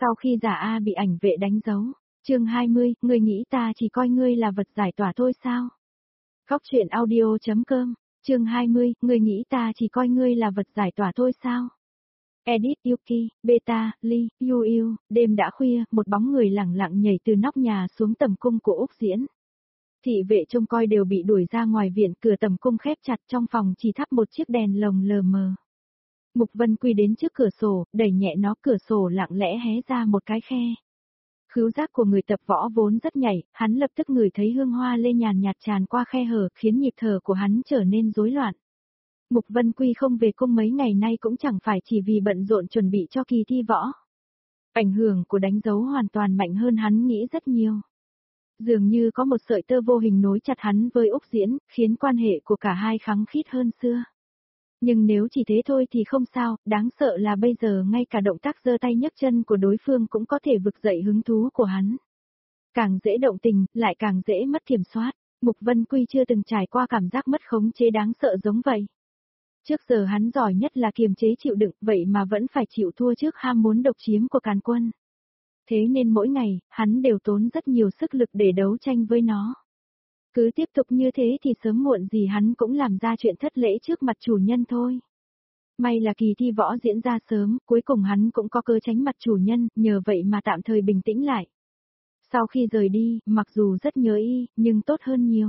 Sau khi giả A bị ảnh vệ đánh dấu. Chương 20, ngươi nghĩ ta chỉ coi ngươi là vật giải tỏa thôi sao? Góc truyện audio.com. Chương 20, ngươi nghĩ ta chỉ coi ngươi là vật giải tỏa thôi sao? Edit Yuki, Beta, Lee, Yu, đêm đã khuya, một bóng người lẳng lặng nhảy từ nóc nhà xuống tầm cung của Úc Diễn. Thị vệ trông coi đều bị đuổi ra ngoài viện, cửa tầm cung khép chặt, trong phòng chỉ thắp một chiếc đèn lồng lờ mờ. Mục Vân Quy đến trước cửa sổ, đẩy nhẹ nó, cửa sổ lặng lẽ hé ra một cái khe. Khứu giác của người tập võ vốn rất nhạy, hắn lập tức ngửi thấy hương hoa lê nhàn nhạt tràn qua khe hở, khiến nhịp thở của hắn trở nên rối loạn. Mục Vân Quy không về cung mấy ngày nay cũng chẳng phải chỉ vì bận rộn chuẩn bị cho kỳ thi võ. Ảnh hưởng của đánh dấu hoàn toàn mạnh hơn hắn nghĩ rất nhiều. Dường như có một sợi tơ vô hình nối chặt hắn với Úc Diễn, khiến quan hệ của cả hai khăng khít hơn xưa. Nhưng nếu chỉ thế thôi thì không sao, đáng sợ là bây giờ ngay cả động tác giơ tay nhấc chân của đối phương cũng có thể vực dậy hứng thú của hắn. Càng dễ động tình, lại càng dễ mất kiểm soát. Mục Vân Quy chưa từng trải qua cảm giác mất khống chế đáng sợ giống vậy. Trước giờ hắn giỏi nhất là kiềm chế chịu đựng, vậy mà vẫn phải chịu thua trước ham muốn độc chiếm của càn quân. Thế nên mỗi ngày, hắn đều tốn rất nhiều sức lực để đấu tranh với nó. Cứ tiếp tục như thế thì sớm muộn gì hắn cũng làm ra chuyện thất lễ trước mặt chủ nhân thôi. May là kỳ thi võ diễn ra sớm, cuối cùng hắn cũng có cơ tránh mặt chủ nhân, nhờ vậy mà tạm thời bình tĩnh lại. Sau khi rời đi, mặc dù rất nhớ y, nhưng tốt hơn nhiều.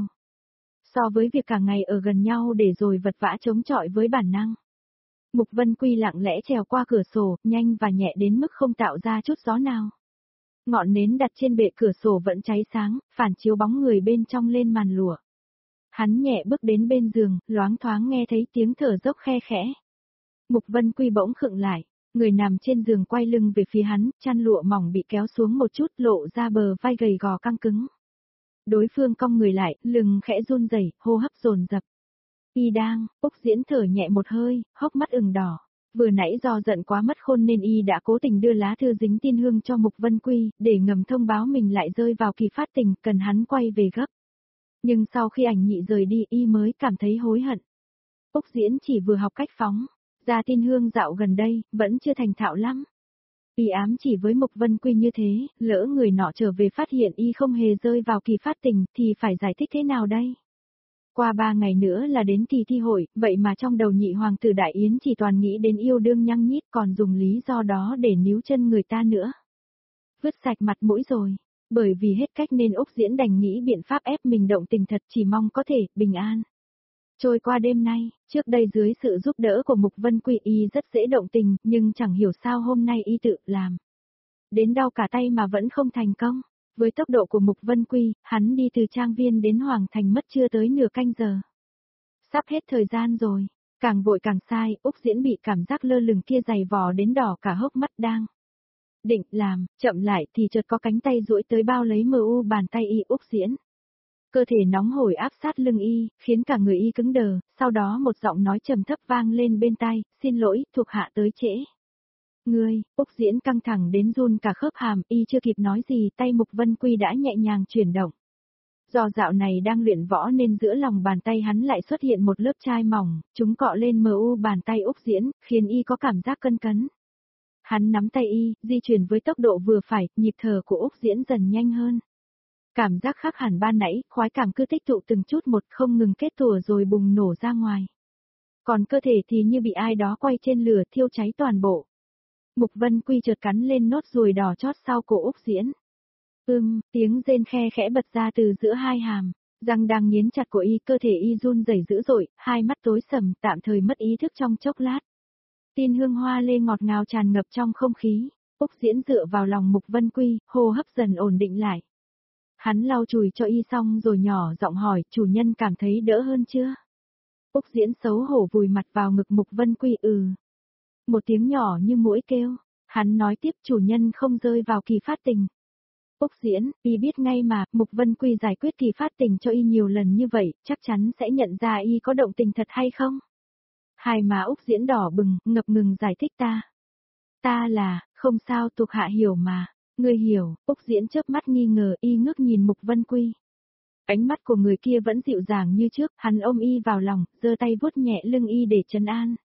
So với việc cả ngày ở gần nhau để rồi vật vã chống chọi với bản năng. Mục Vân Quy lặng lẽ trèo qua cửa sổ, nhanh và nhẹ đến mức không tạo ra chút gió nào. Ngọn nến đặt trên bệ cửa sổ vẫn cháy sáng, phản chiếu bóng người bên trong lên màn lụa. Hắn nhẹ bước đến bên giường, loáng thoáng nghe thấy tiếng thở dốc khe khẽ. Mục Vân Quy bỗng khựng lại, người nằm trên giường quay lưng về phía hắn, chăn lụa mỏng bị kéo xuống một chút, lộ ra bờ vai gầy gò căng cứng. Đối phương cong người lại, lưng khẽ run rẩy, hô hấp dồn dập. Y đang, Úc Diễn thở nhẹ một hơi, hốc mắt ửng đỏ. Vừa nãy do giận quá mất khôn nên y đã cố tình đưa lá thư dính tin hương cho Mục Vân Quy, để ngầm thông báo mình lại rơi vào kỳ phát tình, cần hắn quay về gấp. Nhưng sau khi ảnh nhị rời đi y mới cảm thấy hối hận. Úc Diễn chỉ vừa học cách phóng, ra tin hương dạo gần đây, vẫn chưa thành thạo lắm. Y ám chỉ với Mục Vân Quy như thế, lỡ người nọ trở về phát hiện y không hề rơi vào kỳ phát tình, thì phải giải thích thế nào đây? Qua 3 ngày nữa là đến kỳ thi hội, vậy mà trong đầu nhị hoàng tử Đại Yến chỉ toàn nghĩ đến yêu đương nhăng nhít, còn dùng lý do đó để níu chân người ta nữa. Vứt sạch mặt mũi rồi, bởi vì hết cách nên Úc Diễn đành nghĩ biện pháp ép mình động tình thật, chỉ mong có thể bình an. Trôi qua đêm nay, trước đây dưới sự giúp đỡ của Mục Vân Quy y rất dễ động tình, nhưng chẳng hiểu sao hôm nay y tự làm. Đến đau cả tay mà vẫn không thành công. Với tốc độ của Mục Vân Quy, hắn đi từ trang viên đến Hoàng Thành mất chưa tới nửa canh giờ. Sắp hết thời gian rồi, càng vội càng sai, Úc Diễn bị cảm giác lơ lửng kia dày vò đến đỏ cả hốc mắt đang. Định làm, chậm lại thì chợt có cánh tay duỗi tới bao lấy mờ u bàn tay y Úc Diễn. Cơ thể nóng hổi áp sát lưng y, khiến cả người y cứng đờ, sau đó một giọng nói trầm thấp vang lên bên tai, xin lỗi, thuộc hạ tới trễ. Ngươi, Úc Diễn căng thẳng đến run cả khớp hàm, y chưa kịp nói gì, tay Mục Vân Quy đã nhẹ nhàng chuyển động. Do dạo này đang luyện võ nên giữa lòng bàn tay hắn lại xuất hiện một lớp chai mỏng, chúng cọ lên mờ u bàn tay Úc Diễn, khiến y có cảm giác cân cấn. Hắn nắm tay y, di chuyển với tốc độ vừa phải, nhịp thở của Úc Diễn dần nhanh hơn. Cảm giác khác hẳn ban nãy, khoái cảm cứ tích tụ từng chút một, không ngừng kết tủa rồi bùng nổ ra ngoài. Còn cơ thể thì như bị ai đó quay trên lửa thiêu cháy toàn bộ. Mục Vân Quy chợt cắn lên nốt ruồi đỏ chót sau cổ Úc Diễn. Tiếng rên khe khẽ bật ra từ giữa hai hàm, răng đang nghiến chặt của y, cơ thể y run rẩy dữ dội, hai mắt tối sầm, tạm thời mất ý thức trong chốc lát. Tin hương hoa lê ngọt ngào tràn ngập trong không khí, Úc Diễn dựa vào lòng Mục Vân Quy, hô hấp dần ổn định lại. Hắn lau chùi cho y xong rồi nhỏ giọng hỏi, chủ nhân cảm thấy đỡ hơn chưa? Úc Diễn xấu hổ vùi mặt vào ngực Mục Vân Quy Một tiếng nhỏ như muỗi kêu, hắn nói tiếp chủ nhân không rơi vào kỳ phát tình. Úc Diễn, y biết ngay mà, Mục Vân Quy giải quyết kỳ phát tình cho y nhiều lần như vậy, chắc chắn sẽ nhận ra y có động tình thật hay không? Hai má Úc Diễn đỏ bừng, ngập ngừng giải thích Ta là, không sao thuộc hạ hiểu mà, ngươi hiểu, Úc Diễn chớp mắt nghi ngờ y ngước nhìn Mục Vân Quy. Ánh mắt của người kia vẫn dịu dàng như trước, hắn ôm y vào lòng, giơ tay vuốt nhẹ lưng y để trấn an.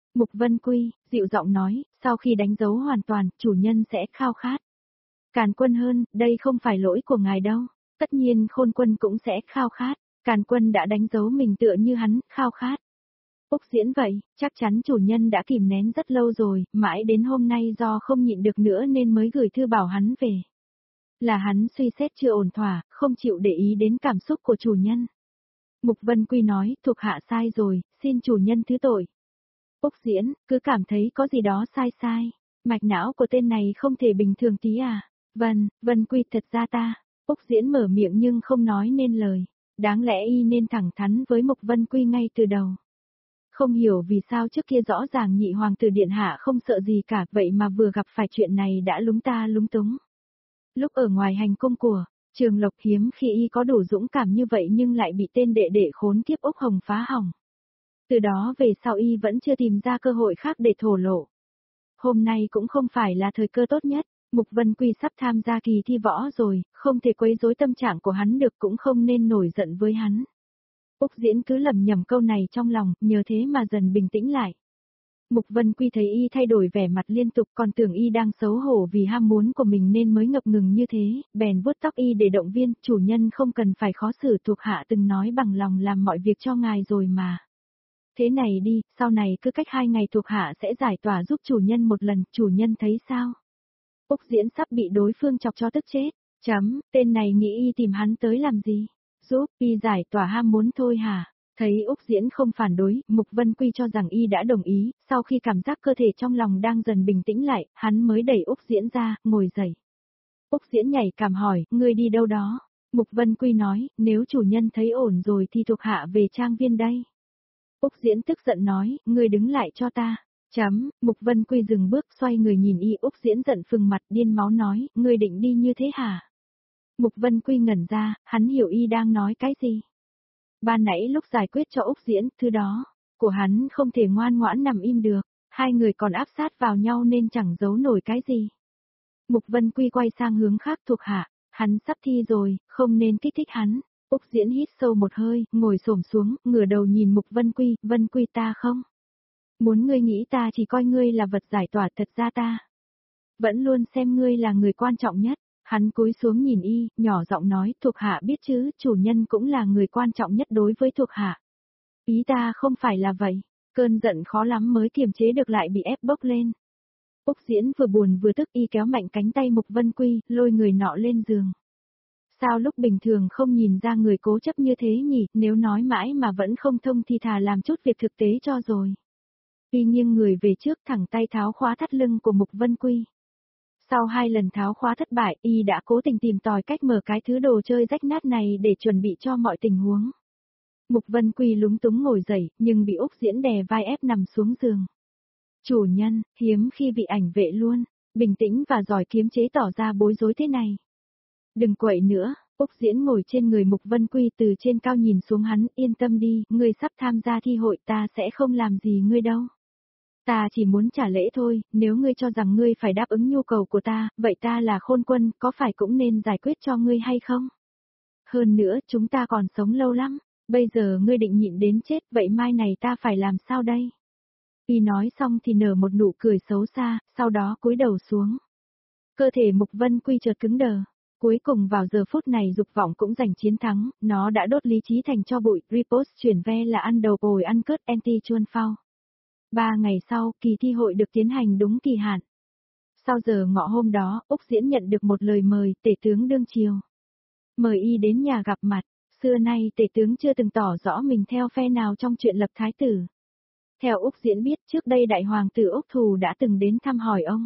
Mục Vân Quy, dịu giọng nói, sau khi đánh dấu hoàn toàn, chủ nhân sẽ khao khát. Càn Quân hơn, đây không phải lỗi của ngài đâu. Tất nhiên Khôn Quân cũng sẽ khao khát. Càn Quân đã đánh dấu mình tựa như hắn, khao khát. Úc Diễn vậy, chắc chắn chủ nhân đã kìm nén rất lâu rồi, mãi đến hôm nay do không nhịn được nữa nên mới gửi thư bảo hắn về. Là hắn suy xét chưa ổn thỏa, không chịu để ý đến cảm xúc của chủ nhân. Mục Vân Quy nói, thuộc hạ sai rồi, xin chủ nhân thứ tội. Úc Diễn, cứ cảm thấy có gì đó sai sai. Mạch não của tên này không thể bình thường tí à? Vân Quy thật ra ta. Úc Diễn mở miệng nhưng không nói nên lời. Đáng lẽ y nên thẳng thắn với Mục Vân Quy ngay từ đầu. Không hiểu vì sao trước kia rõ ràng nhị hoàng tử điện hạ không sợ gì cả, vậy mà vừa gặp phải chuyện này đã lúng ta lúng túng. Lúc ở ngoài hành cung của Trường Lộc hiếm khi y có đủ dũng cảm như vậy nhưng lại bị tên đệ đệ khốn kiếp Úc Hồng phá hỏng. Từ đó về sau y vẫn chưa tìm ra cơ hội khác để thổ lộ. Hôm nay cũng không phải là thời cơ tốt nhất, Mục Vân Quy sắp tham gia kỳ thi võ rồi, không thể quấy rối tâm trạng của hắn được cũng không nên nổi giận với hắn. Úc Diễn cứ lẩm nhẩm câu này trong lòng, nhờ thế mà dần bình tĩnh lại. Mục Vân Quy thấy y thay đổi vẻ mặt liên tục còn tưởng y đang xấu hổ vì ham muốn của mình nên mới ngập ngừng như thế, bèn vuốt tóc y để động viên, chủ nhân không cần phải khó xử, thuộc hạ từng nói bằng lòng làm mọi việc cho ngài rồi mà. Thế này đi, sau này cứ cách 2 ngày thuộc hạ sẽ giải tỏa giúp chủ nhân một lần, chủ nhân thấy sao? Úc Diễn sắp bị đối phương chọc cho tức chết. Tên này nghĩ y tìm hắn tới làm gì? Giúp y giải tỏa ham muốn thôi hả? Thấy Úc Diễn không phản đối, Mục Vân Quy cho rằng y đã đồng ý, sau khi cảm giác cơ thể trong lòng đang dần bình tĩnh lại, hắn mới đẩy Úc Diễn ra, ngồi dậy. Úc Diễn nhảy cảm hỏi, ngươi đi đâu đó? Mục Vân Quy nói, nếu chủ nhân thấy ổn rồi thì thuộc hạ về trang viên đây. Úc Diễn tức giận nói, ngươi đứng lại cho ta. Mục Vân Quy dừng bước xoay người nhìn y. Úc Diễn giận phừng mặt điên máu nói, ngươi định đi như thế hả? Mục Vân Quy ngẩn ra, hắn hiểu y đang nói cái gì. Ban nãy lúc giải quyết cho Úc Diễn, thứ đó, của hắn không thể ngoan ngoãn nằm im được, hai người còn áp sát vào nhau nên chẳng giấu nổi cái gì. Mục Vân Quy quay sang hướng khác, thuộc hạ, hắn sắp thi rồi, không nên kích thích hắn. Úc Diễn hít sâu một hơi, ngồi xổm xuống, ngửa đầu nhìn Mục Vân Quy ta không? Muốn ngươi nghĩ ta chỉ coi ngươi là vật giải tỏa, thật ra ta vẫn luôn xem ngươi là người quan trọng nhất. Hắn cúi xuống nhìn y, nhỏ giọng nói, thuộc hạ biết chứ, chủ nhân cũng là người quan trọng nhất đối với thuộc hạ. Ý ta không phải là vậy, cơn giận khó lắm mới kiềm chế được lại bị ép bốc lên. Úc Diễn vừa buồn vừa tức, y kéo mạnh cánh tay Mục Vân Quy, lôi người nọ lên giường. Sao lúc bình thường không nhìn ra người cố chấp như thế nhỉ, nếu nói mãi mà vẫn không thông thì thà làm chút việc thực tế cho rồi. Y nghiêng người về trước, thẳng tay tháo khóa thắt lưng của Mục Vân Quy. Sau 2 lần tháo khóa thất bại, y đã cố tình tìm tòi cách mở cái thứ đồ chơi rách nát này để chuẩn bị cho mọi tình huống. Mục Vân Quy lúng túng ngồi dậy, nhưng bị Úc Diễn đè vai ép nằm xuống giường. Chủ nhân, hiếm khi bị ảnh vệ luôn, bình tĩnh và giỏi kiềm chế tỏ ra bối rối thế này. Đừng quậy nữa, Úc Diễn ngồi trên người Mục Vân Quy từ trên cao nhìn xuống hắn, yên tâm đi, ngươi sắp tham gia thi hội, ta sẽ không làm gì ngươi đâu. Ta chỉ muốn trả lễ thôi, nếu ngươi cho rằng ngươi phải đáp ứng nhu cầu của ta, vậy ta là Khôn Quân, có phải cũng nên giải quyết cho ngươi hay không? Hơn nữa, chúng ta còn sống lâu lắm, bây giờ ngươi định nhịn đến chết, vậy mai này ta phải làm sao đây? Y nói xong thì nở một nụ cười xấu xa, sau đó cúi đầu xuống. Cơ thể Mục Vân Quy chợt cứng đờ. Cuối cùng vào giờ phút này dục vọng cũng giành chiến thắng, nó đã đốt lý trí thành tro bụi, repost chuyển ve là ăn đầu ồi ăn cớt anti chuôn phao. 3 ngày sau, kỳ thi hội được tiến hành đúng kỳ hạn. Sau giờ ngọ hôm đó, Úc Diễn nhận được một lời mời, tể tướng đương triều. Mời y đến nhà gặp mặt, xưa nay tể tướng chưa từng tỏ rõ mình theo phe nào trong chuyện lập thái tử. Theo Úc Diễn biết, trước đây đại hoàng tử Úc Thù đã từng đến thăm hỏi ông.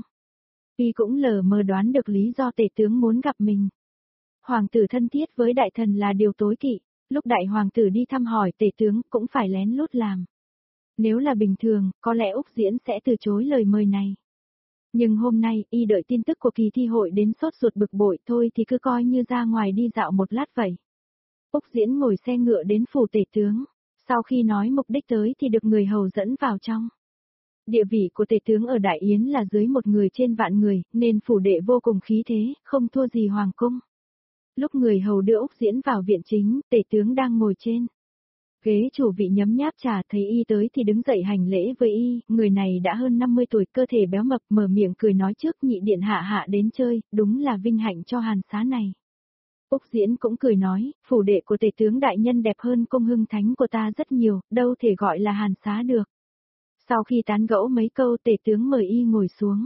Y cũng lờ mờ đoán được lý do tể tướng muốn gặp mình. Hoàng tử thân thiết với đại thần là điều tối kỵ, lúc đại hoàng tử đi thăm hỏi tể tướng cũng phải lén lút làm. Nếu là bình thường, có lẽ Úc Diễn sẽ từ chối lời mời này. Nhưng hôm nay, y đợi tin tức của kỳ thi hội đến sốt ruột bực bội, thôi thì cứ coi như ra ngoài đi dạo một lát vậy. Úc Diễn ngồi xe ngựa đến phủ tể tướng, sau khi nói mục đích tới thì được người hầu dẫn vào trong. Địa vị của tể tướng ở Đại Yến là dưới 1 người trên vạn người, nên phủ đệ vô cùng khí thế, không thua gì hoàng cung. Lúc người hầu đưa Úc Diễn vào viện chính, tể tướng đang ngồi trên Ghế chủ vị nhấm nháp trà thấy y tới thì đứng dậy hành lễ với y, người này đã hơn 50 tuổi, cơ thể béo mập, mở miệng cười nói trước nhị điện hạ đến chơi, đúng là vinh hạnh cho Hàn xá này. Úc Diễn cũng cười nói, phủ đệ của tể tướng đại nhân đẹp hơn cung hưng thánh của ta rất nhiều, đâu thể gọi là Hàn xá được. Sau khi tán gẫu mấy câu tể tướng mời y ngồi xuống.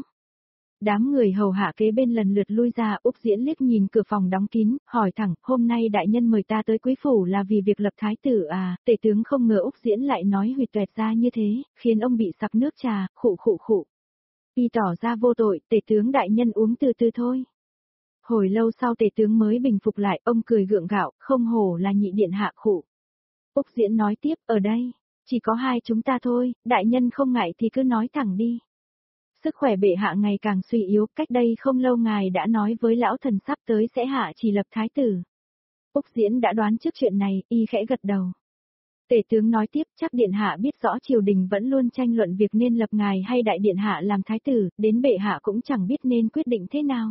Đám người hầu hạ kế bên lần lượt lui ra, Úc Diễn liếc nhìn cửa phòng đóng kín, hỏi thẳng, hôm nay đại nhân mời ta tới quý phủ là vì việc lập thái tử à, tể tướng không ngờ Úc Diễn lại nói huỵch toẹt ra như thế, khiến ông bị sặc nước trà, khụ khụ khụ. Y tỏ ra vô tội, tể tướng đại nhân uống từ từ thôi. Hồi lâu sau tể tướng mới bình phục lại, ông cười gượng gạo, không hổ là nhị điện hạ khụ. Úc Diễn nói tiếp, ở đây, chỉ có hai chúng ta thôi, đại nhân không ngại thì cứ nói thẳng đi. Sức khỏe bệ hạ ngày càng suy yếu, cách đây không lâu ngài đã nói với lão thần sắp tới sẽ hạ chỉ lập thái tử. Úc Diễn đã đoán trước chuyện này, y khẽ gật đầu. Tể tướng nói tiếp, chắc điện hạ biết rõ triều đình vẫn luôn tranh luận việc nên lập ngài hay đại điện hạ làm thái tử, đến bệ hạ cũng chẳng biết nên quyết định thế nào.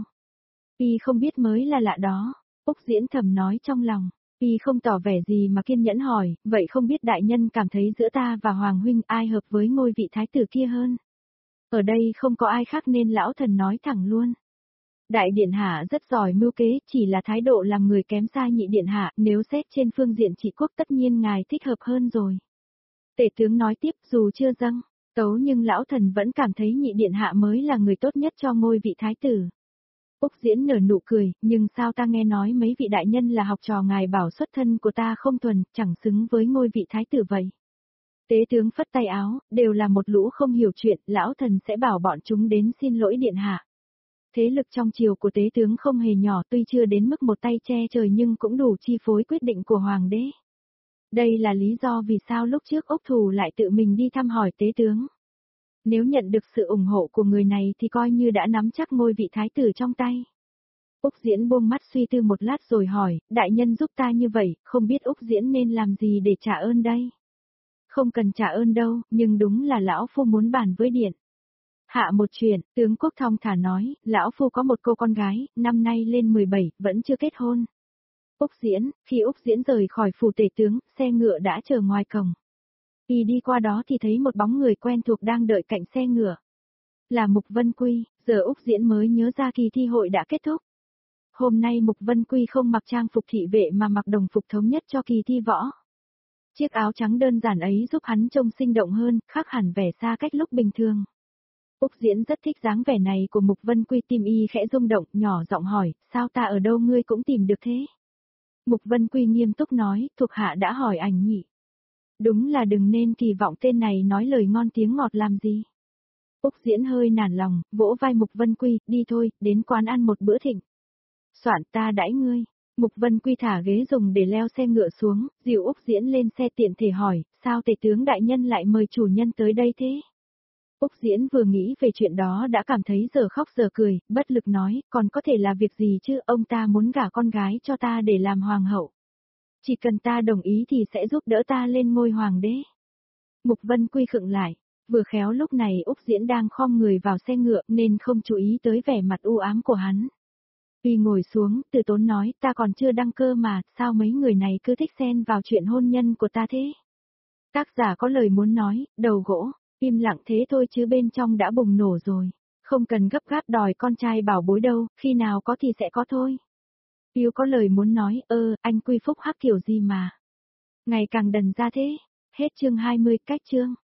Y không biết mới là lạ đó, Úc Diễn thầm nói trong lòng. Y không tỏ vẻ gì mà kiên nhẫn hỏi, vậy không biết đại nhân cảm thấy giữa ta và Hoàng huynh ai hợp với ngôi vị thái tử kia hơn? Ở đây không có ai khác nên lão thần nói thẳng luôn. Đại điện hạ rất giỏi mưu kế, chỉ là thái độ làm người kém xa nhị điện hạ, nếu xét trên phương diện trị quốc tất nhiên ngài thích hợp hơn rồi. Tể tướng nói tiếp, dù chưa dâng tấu nhưng lão thần vẫn cảm thấy nhị điện hạ mới là người tốt nhất cho ngôi vị thái tử. Úc Diễn nở nụ cười, nhưng sao ta nghe nói mấy vị đại nhân là học trò ngài bảo xuất thân của ta không thuần, chẳng xứng với ngôi vị thái tử vậy. Tế tướng phất tay áo, đều là một lũ không hiểu chuyện, lão thần sẽ bảo bọn chúng đến xin lỗi điện hạ. Thế lực trong triều của tế tướng không hề nhỏ, tuy chưa đến mức một tay che trời nhưng cũng đủ chi phối quyết định của hoàng đế. Đây là lý do vì sao lúc trước Úc Thù lại tự mình đi thăm hỏi tế tướng. Nếu nhận được sự ủng hộ của người này thì coi như đã nắm chắc ngôi vị thái tử trong tay. Úc Diễn buông mắt suy tư một lát rồi hỏi, đại nhân giúp ta như vậy, không biết Úc Diễn nên làm gì để trả ơn đây? Không cần trả ơn đâu, nhưng đúng là lão phu muốn bàn với điện hạ một chuyện, tướng quốc thong thả nói, lão phu có một cô con gái, năm nay lên 17, vẫn chưa kết hôn. Úc Diễn, khi Úc Diễn rời khỏi phủ tể tướng, xe ngựa đã chờ ngoài cổng. Y đi qua đó thì thấy một bóng người quen thuộc đang đợi cạnh xe ngựa. Là Mục Vân Quy, giờ Úc Diễn mới nhớ ra kỳ thi hội đã kết thúc. Hôm nay Mục Vân Quy không mặc trang phục thị vệ mà mặc đồng phục thống nhất cho kỳ thi võ. Chiếc áo trắng đơn giản ấy giúp hắn trông sinh động hơn, khác hẳn vẻ xa cách lúc bình thường. Úc Diễn rất thích dáng vẻ này của Mục Vân Quy, tim y khẽ rung động, nhỏ giọng hỏi, sao ta ở đâu ngươi cũng tìm được thế? Mục Vân Quy nghiêm túc nói, thuộc hạ đã hỏi ảnh nhị. Đúng là đừng nên kỳ vọng tên này nói lời ngon tiếng ngọt làm gì. Úc Diễn hơi nản lòng, vỗ vai Mục Vân Quy, đi thôi, đến quán ăn một bữa thịnh. Soạn ta đãi ngươi. Mục Vân Quy thả ghế dùng để leo xe ngựa xuống, dìu Úc Diễn lên xe tiện thể hỏi, sao tể tướng đại nhân lại mời chủ nhân tới đây thế? Úc Diễn vừa nghĩ về chuyện đó đã cảm thấy giờ khóc giờ cười, bất lực nói, còn có thể là việc gì chứ, ông ta muốn gả con gái cho ta để làm hoàng hậu. Chỉ cần ta đồng ý thì sẽ giúp đỡ ta lên ngôi hoàng đế. Mục Vân Quy khựng lại, vừa khéo lúc này Úc Diễn đang khom người vào xe ngựa nên không chú ý tới vẻ mặt u ám của hắn. Y ngồi xuống, từ tốn nói, ta còn chưa đăng cơ mà, sao mấy người này cứ thích xen vào chuyện hôn nhân của ta thế? Tác giả có lời muốn nói, đầu gỗ, im lặng thế thôi chứ bên trong đã bùng nổ rồi. Không cần gấp gáp đòi con trai bảo bối đâu, khi nào có thì sẽ có thôi. Yêu có lời muốn nói, anh Quy Phúc hắc kiểu gì mà. Ngày càng đần ra thế. Hết chương 20, cách chương.